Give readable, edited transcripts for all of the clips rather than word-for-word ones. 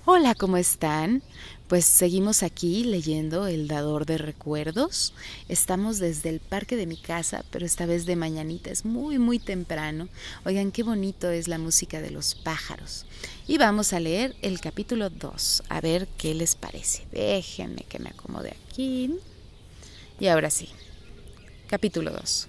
Hola, ¿cómo están? Pues seguimos aquí leyendo El Dador de Recuerdos. Estamos desde el parque de mi casa, pero esta vez de mañanita, es muy temprano. Oigan, qué bonito es la música de los pájaros. Y vamos a leer el capítulo 2, a ver qué les parece. Déjenme que me acomode aquí. Y ahora sí, capítulo 2.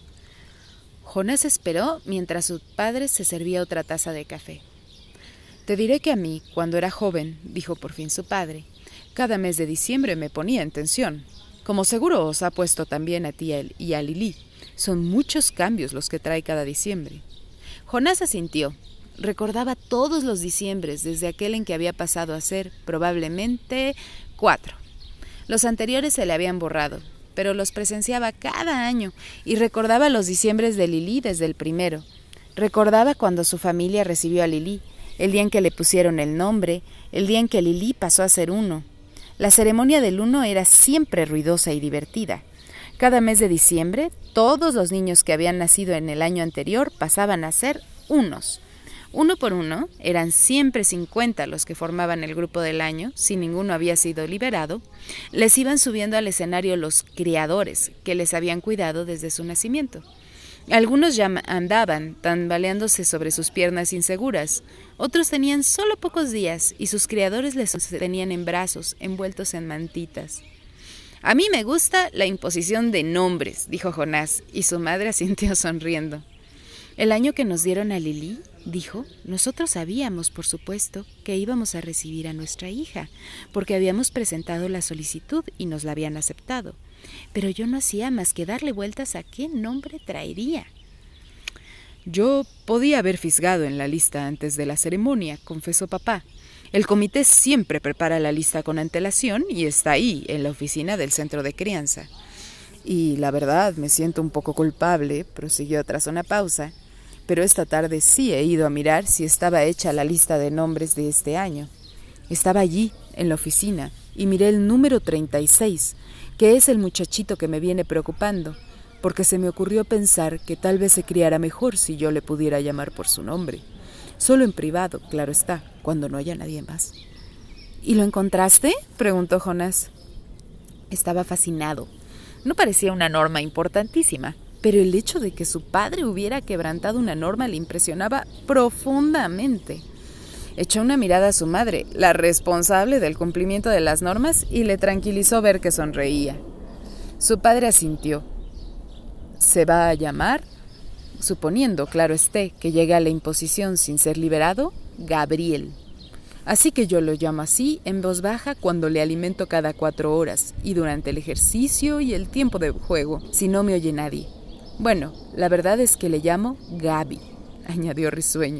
Jonás esperó mientras su padre se servía otra taza de café. Te diré que a mí, cuando era joven, dijo por fin su padre, cada mes de diciembre me ponía en tensión. Como seguro os ha puesto también a ti y a Lili. Son muchos cambios los que trae cada diciembre. Jonás asintió. Recordaba todos los diciembres, desde aquel en que había pasado a ser, probablemente, 4. Los anteriores se le habían borrado, pero los presenciaba cada año y recordaba los diciembres de Lili desde el primero. Recordaba cuando su familia recibió a Lili, el día en que le pusieron el nombre, el día en que Lili pasó a ser 1. La ceremonia del 1 era siempre ruidosa y divertida. Cada mes de diciembre, todos los niños que habían nacido en el año anterior pasaban a ser 1. Uno por uno, eran siempre 50 los que formaban el grupo del año, si ninguno había sido liberado, les iban subiendo al escenario los criadores, que les habían cuidado desde su nacimiento. Algunos ya andaban, tambaleándose sobre sus piernas inseguras. Otros tenían solo pocos días y sus criadores les tenían en brazos, envueltos en mantitas. A mí me gusta la imposición de nombres, dijo Jonás, y su madre asintió sonriendo. El año que nos dieron a Lili, dijo, nosotros sabíamos, por supuesto, que íbamos a recibir a nuestra hija, porque habíamos presentado la solicitud y nos la habían aceptado. Pero yo no hacía más que darle vueltas a qué nombre traería. Yo podía haber fisgado en la lista antes de la ceremonia, confesó papá. El comité siempre prepara la lista con antelación y está ahí, en la oficina del centro de crianza. Y la verdad, me siento un poco culpable, prosiguió tras una pausa, pero esta tarde sí he ido a mirar si estaba hecha la lista de nombres de este año. Estaba allí, en la oficina, y miré el número 36, que es el muchachito que me viene preocupando, porque se me ocurrió pensar que tal vez se criara mejor si yo le pudiera llamar por su nombre. Solo en privado, claro está, cuando no haya nadie más. ¿Y lo encontraste?, preguntó Jonás. Estaba fascinado. No parecía una norma importantísima, pero el hecho de que su padre hubiera quebrantado una norma le impresionaba profundamente. Echó una mirada a su madre, la responsable del cumplimiento de las normas, y le tranquilizó ver que sonreía. Su padre asintió. Se va a llamar, suponiendo, claro esté, que llegue a la imposición sin ser liberado, Gabriel. Así que yo lo llamo así en voz baja cuando le alimento cada 4 horas y durante el ejercicio y el tiempo de juego, si no me oye nadie. Bueno, la verdad es que le llamo Gaby, añadió risueño.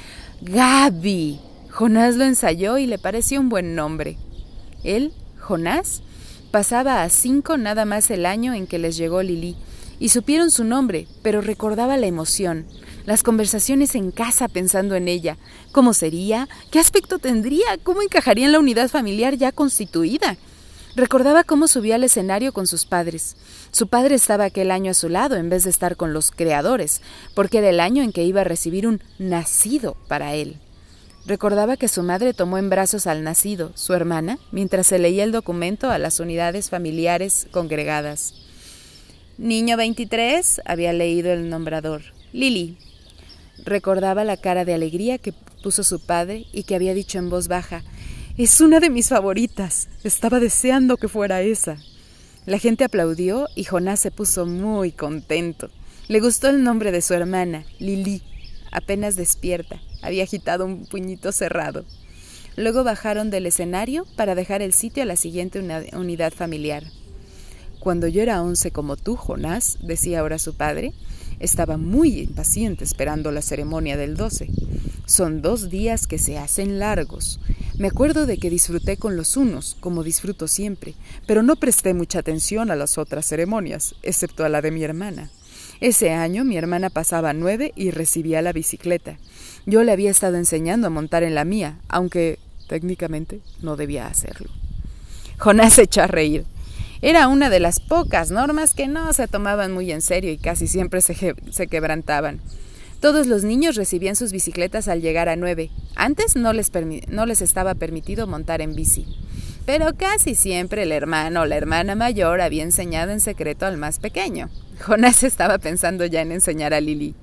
¡Gaby! Jonás lo ensayó y le pareció un buen nombre. Él, Jonás, pasaba a 5 nada más el año en que les llegó Lili, y supieron su nombre, pero recordaba la emoción, las conversaciones en casa pensando en ella. ¿Cómo sería? ¿Qué aspecto tendría? ¿Cómo encajaría en la unidad familiar ya constituida? Recordaba cómo subía al escenario con sus padres. Su padre estaba aquel año a su lado en vez de estar con los creadores, porque era el año en que iba a recibir un nacido para él. Recordaba que su madre tomó en brazos al nacido, su hermana, mientras se leía el documento a las unidades familiares congregadas. Niño 23, había leído el nombrador. Lili. Recordaba la cara de alegría que puso su padre y que había dicho en voz baja, «Es una de mis favoritas. Estaba deseando que fuera esa». La gente aplaudió y Jonás se puso muy contento. Le gustó el nombre de su hermana, Lili. Apenas despierta, había agitado un puñito cerrado. Luego bajaron del escenario para dejar el sitio a la siguiente unidad familiar. Cuando yo era 11 como tú, Jonás, decía ahora su padre, estaba muy impaciente esperando la ceremonia del 12. Son 2 días que se hacen largos. Me acuerdo de que disfruté con los 1, como disfruto siempre, pero no presté mucha atención a las otras ceremonias, excepto a la de mi hermana. Ese año mi hermana pasaba 9 y recibía la bicicleta. Yo le había estado enseñando a montar en la mía, aunque técnicamente no debía hacerlo. Jonás se echó a reír. Era una de las pocas normas que no se tomaban muy en serio y casi siempre se quebrantaban. Todos los niños recibían sus bicicletas al llegar a 9. Antes no les estaba permitido montar en bici. Pero casi siempre el hermano o la hermana mayor había enseñado en secreto al más pequeño. Jonás estaba pensando ya en enseñar a Lili.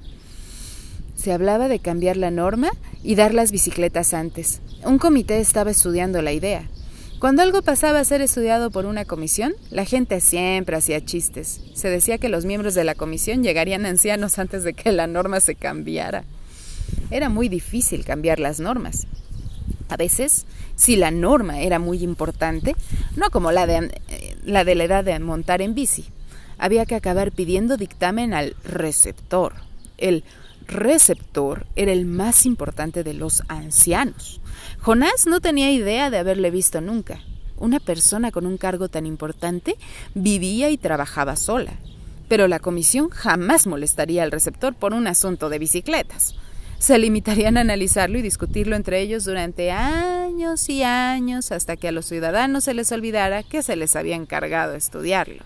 Se hablaba de cambiar la norma y dar las bicicletas antes. Un comité estaba estudiando la idea. Cuando algo pasaba a ser estudiado por una comisión, la gente siempre hacía chistes. Se decía que los miembros de la comisión llegarían ancianos antes de que la norma se cambiara. Era muy difícil cambiar las normas. A veces, si la norma era muy importante, no como la de la edad de montar en bici, había que acabar pidiendo dictamen al receptor. El receptor era el más importante de los ancianos. Jonás no tenía idea de haberle visto nunca. Una persona con un cargo tan importante vivía y trabajaba sola, pero la comisión jamás molestaría al receptor por un asunto de bicicletas. Se limitarían a analizarlo y discutirlo entre ellos durante años y años hasta que a los ciudadanos se les olvidara que se les había encargado estudiarlo.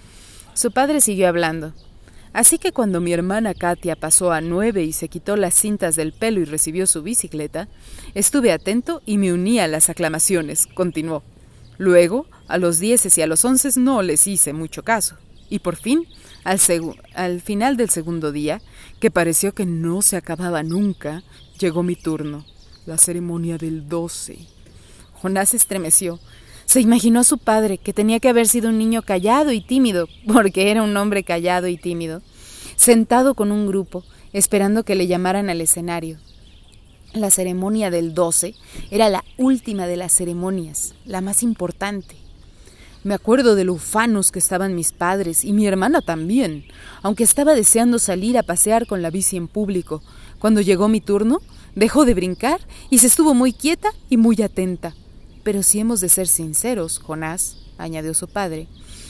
Su padre siguió hablando. Así que cuando mi hermana Katia pasó a 9 y se quitó las cintas del pelo y recibió su bicicleta, estuve atento y me uní a las aclamaciones, continuó. Luego, a los 10 y a los 11 no les hice mucho caso. Y por fin, al final del segundo día, que pareció que no se acababa nunca, llegó mi turno, la ceremonia del 12. Jonás estremeció. Se imaginó a su padre, que tenía que haber sido un niño callado y tímido, porque era un hombre callado y tímido, sentado con un grupo, esperando que le llamaran al escenario. La ceremonia del 12 era la última de las ceremonias, la más importante. Me acuerdo de lo ufanos que estaban mis padres y mi hermana también, aunque estaba deseando salir a pasear con la bici en público. Cuando llegó mi turno, dejó de brincar y se estuvo muy quieta y muy atenta. Pero si hemos de ser sinceros, Jonás, añadió su padre,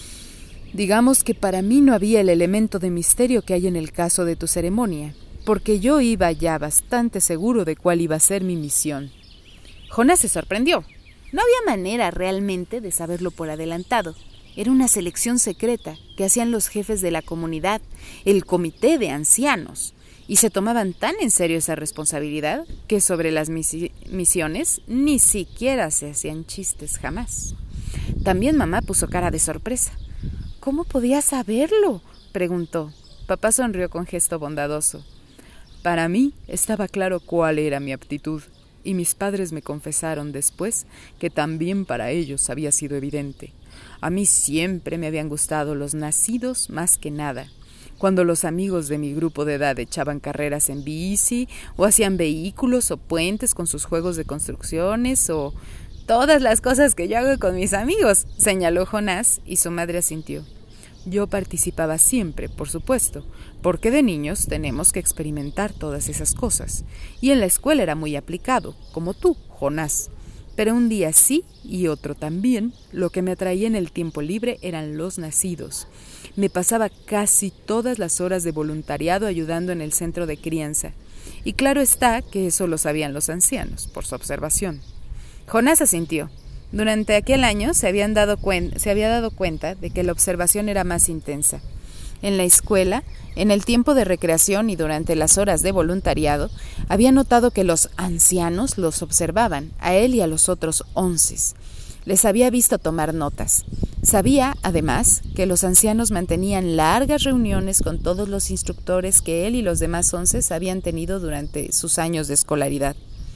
digamos que para mí no había el elemento de misterio que hay en el caso de tu ceremonia, porque yo iba ya bastante seguro de cuál iba a ser mi misión. Jonás se sorprendió. No había manera realmente de saberlo por adelantado. Era una selección secreta que hacían los jefes de la comunidad, el comité de ancianos, y se tomaban tan en serio esa responsabilidad que sobre las misiones ni siquiera se hacían chistes jamás. También mamá puso cara de sorpresa. ¿Cómo podía saberlo?, preguntó. Papá sonrió con gesto bondadoso. Para mí estaba claro cuál era mi aptitud, y mis padres me confesaron después que también para ellos había sido evidente. A mí siempre me habían gustado los nacidos más que nada. Cuando los amigos de mi grupo de edad echaban carreras en bici, o hacían vehículos o puentes con sus juegos de construcciones, o todas las cosas que yo hago con mis amigos, señaló Jonás, y su madre asintió. Yo participaba siempre, por supuesto, porque de niños tenemos que experimentar todas esas cosas, y en la escuela era muy aplicado, como tú, Jonás. Pero un día sí y otro también, lo que me atraía en el tiempo libre eran los nacidos. Me pasaba casi todas las horas de voluntariado ayudando en el centro de crianza. Y claro está que eso lo sabían los ancianos, por su observación. Jonás asintió. Durante aquel año se había dado cuenta de que la observación era más intensa. En la escuela, en el tiempo de recreación y durante las horas de voluntariado, había notado que los ancianos los observaban, a él y a los otros 11. Les había visto tomar notas. Sabía, además, que los ancianos mantenían largas reuniones con todos los instructores que él y los demás 11 habían tenido durante sus años de escolaridad.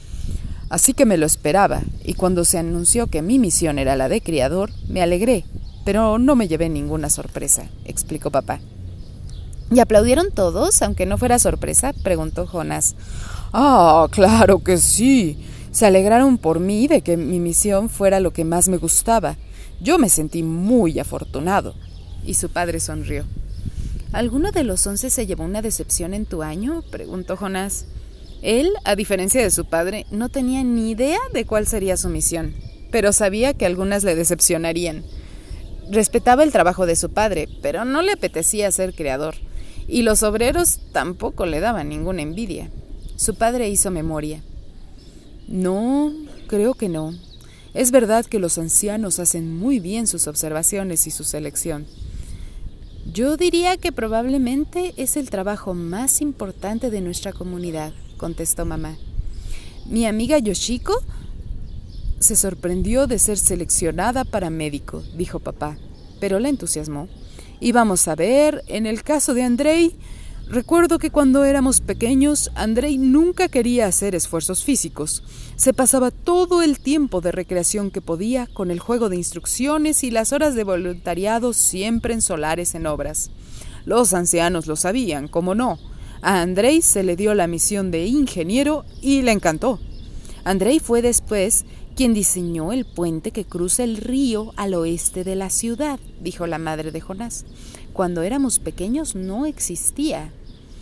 Así que me lo esperaba, y cuando se anunció que mi misión era la de criador, me alegré, pero no me llevé ninguna sorpresa, explicó papá. ¿Y aplaudieron todos, aunque no fuera sorpresa?, preguntó Jonás. Ah, claro que sí. Se alegraron por mí de que mi misión fuera lo que más me gustaba. Yo me sentí muy afortunado. Y su padre sonrió. ¿Alguno de los 11 se llevó una decepción en tu año?, preguntó Jonás. Él, a diferencia de su padre, no tenía ni idea de cuál sería su misión, pero sabía que algunas le decepcionarían. Respetaba el trabajo de su padre, pero no le apetecía ser creador, y los obreros tampoco le daban ninguna envidia. Su padre hizo memoria. No, creo que no. Es verdad que los ancianos hacen muy bien sus observaciones y su selección. Yo diría que probablemente es el trabajo más importante de nuestra comunidad, contestó mamá. Mi amiga Yoshiko se sorprendió de ser seleccionada para médico, dijo papá, pero la entusiasmó. Y vamos a ver, en el caso de Andrei, recuerdo que cuando éramos pequeños, Andrei nunca quería hacer esfuerzos físicos. Se pasaba todo el tiempo de recreación que podía con el juego de instrucciones y las horas de voluntariado siempre en solares en obras. Los ancianos lo sabían, cómo no. A Andrei se le dio la misión de ingeniero y le encantó. Andrei fue después quien diseñó el puente que cruza el río al oeste de la ciudad, dijo la madre de Jonás. Cuando éramos pequeños no existía.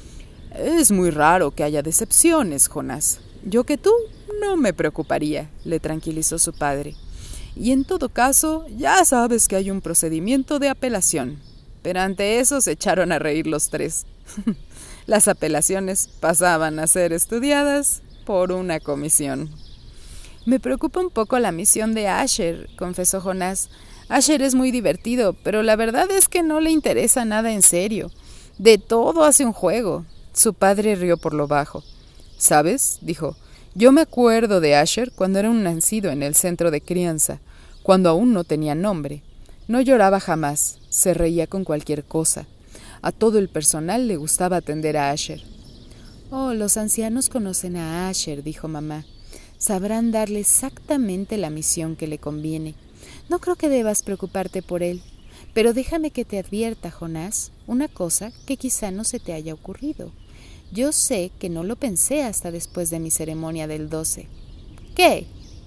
Es muy raro que haya decepciones, Jonás. Yo que tú no me preocuparía, le tranquilizó su padre. Y en todo caso, ya sabes que hay un procedimiento de apelación. Pero ante eso se echaron a reír los tres. Las apelaciones pasaban a ser estudiadas por una comisión. Me preocupa un poco la misión de Asher, confesó Jonás. Asher es muy divertido, pero la verdad es que no le interesa nada en serio. De todo hace un juego. Su padre rió por lo bajo. ¿Sabes?, dijo. Yo me acuerdo de Asher cuando era un nacido en el centro de crianza, cuando aún no tenía nombre. No lloraba jamás, se reía con cualquier cosa. A todo el personal le gustaba atender a Asher. Oh, los ancianos conocen a Asher, dijo mamá. Sabrán darle exactamente la misión que le conviene. No creo que debas preocuparte por él. Pero déjame que te advierta, Jonás, una cosa que quizá no se te haya ocurrido. Yo sé que no lo pensé hasta después de mi ceremonia del 12. ¿Qué?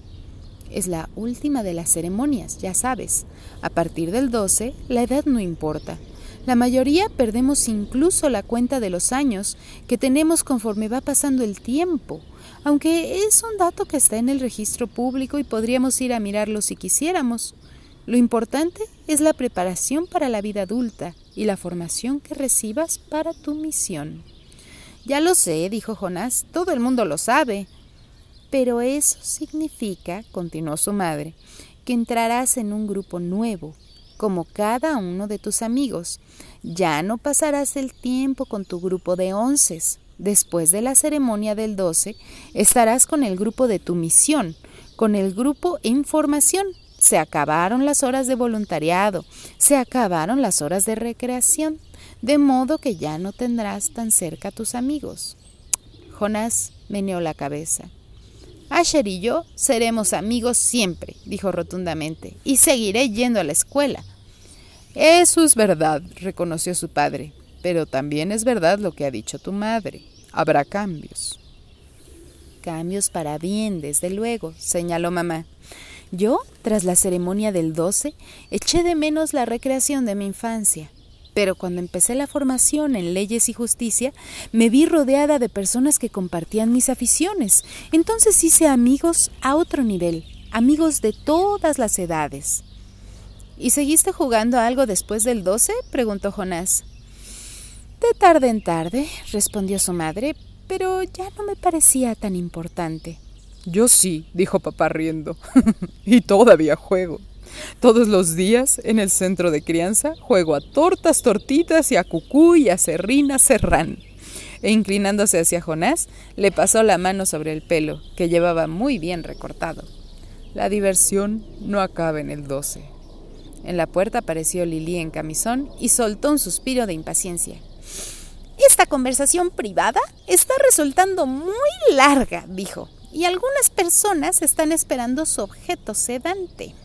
Es la última de las ceremonias, ya sabes. A partir del 12, la edad no importa. La mayoría perdemos incluso la cuenta de los años que tenemos conforme va pasando el tiempo, aunque es un dato que está en el registro público y podríamos ir a mirarlo si quisiéramos. Lo importante es la preparación para la vida adulta y la formación que recibas para tu misión. Ya lo sé, dijo Jonás, todo el mundo lo sabe. Pero eso significa, continuó su madre, que entrarás en un grupo nuevo, como cada uno de tus amigos. Ya no pasarás el tiempo con tu grupo de 11. Después de la ceremonia del 12, estarás con el grupo de tu misión, con el grupo en formación. Se acabaron las horas de voluntariado, se acabaron las horas de recreación, de modo que ya no tendrás tan cerca a tus amigos. Jonás meneó la cabeza. Asher y yo seremos amigos siempre, dijo rotundamente, y seguiré yendo a la escuela. Eso es verdad, reconoció su padre, pero también es verdad lo que ha dicho tu madre. Habrá cambios. Cambios para bien, desde luego, señaló mamá. Yo, tras la ceremonia del 12, eché de menos la recreación de mi infancia. Pero cuando empecé la formación en leyes y justicia, me vi rodeada de personas que compartían mis aficiones. Entonces hice amigos a otro nivel, amigos de todas las edades. ¿Y seguiste jugando algo después del 12? Preguntó Jonás. De tarde en tarde, respondió su madre, pero ya no me parecía tan importante. Yo sí, dijo papá riendo, y todavía juego. Todos los días en el centro de crianza juego a tortas, tortitas y a cucú y a serrín, serrán. E inclinándose hacia Jonás, le pasó la mano sobre el pelo, que llevaba muy bien recortado. La diversión no acaba en el 12. En la puerta apareció Lili en camisón y soltó un suspiro de impaciencia. Esta conversación privada está resultando muy larga, dijo, y algunas personas están esperando su objeto sedante.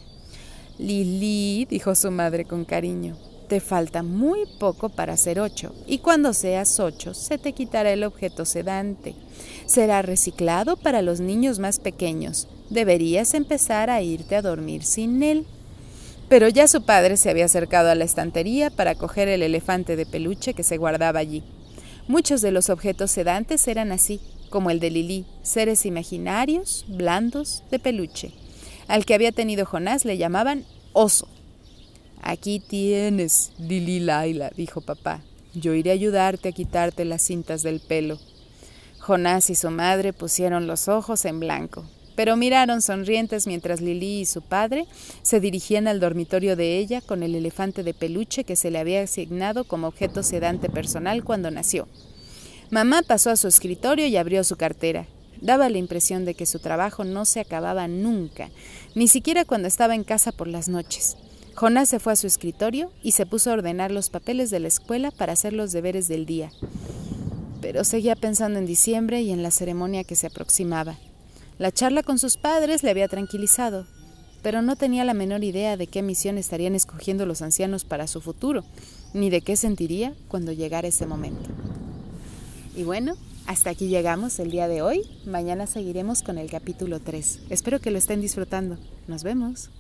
Lili, dijo su madre con cariño, te falta muy poco para ser 8, y cuando seas 8 se te quitará el objeto sedante. Será reciclado para los niños más pequeños. Deberías empezar a irte a dormir sin él. Pero ya su padre se había acercado a la estantería para coger el elefante de peluche que se guardaba allí. Muchos de los objetos sedantes eran así, como el de Lili, seres imaginarios, blandos, de peluche. Al que había tenido Jonás le llamaban oso. Aquí tienes, Lili Laila, dijo papá. Yo iré a ayudarte a quitarte las cintas del pelo. Jonás y su madre pusieron los ojos en blanco, pero miraron sonrientes mientras Lili y su padre se dirigían al dormitorio de ella con el elefante de peluche que se le había asignado como objeto sedante personal cuando nació. Mamá pasó a su escritorio y abrió su cartera. Daba la impresión de que su trabajo no se acababa nunca, ni siquiera cuando estaba en casa por las noches. Jonás se fue a su escritorio y se puso a ordenar los papeles de la escuela para hacer los deberes del día. Pero seguía pensando en diciembre y en la ceremonia que se aproximaba. La charla con sus padres le había tranquilizado, pero no tenía la menor idea de qué misión estarían escogiendo los ancianos para su futuro, ni de qué sentiría cuando llegara ese momento. Y bueno, hasta aquí llegamos el día de hoy. Mañana seguiremos con el capítulo 3. Espero que lo estén disfrutando. Nos vemos.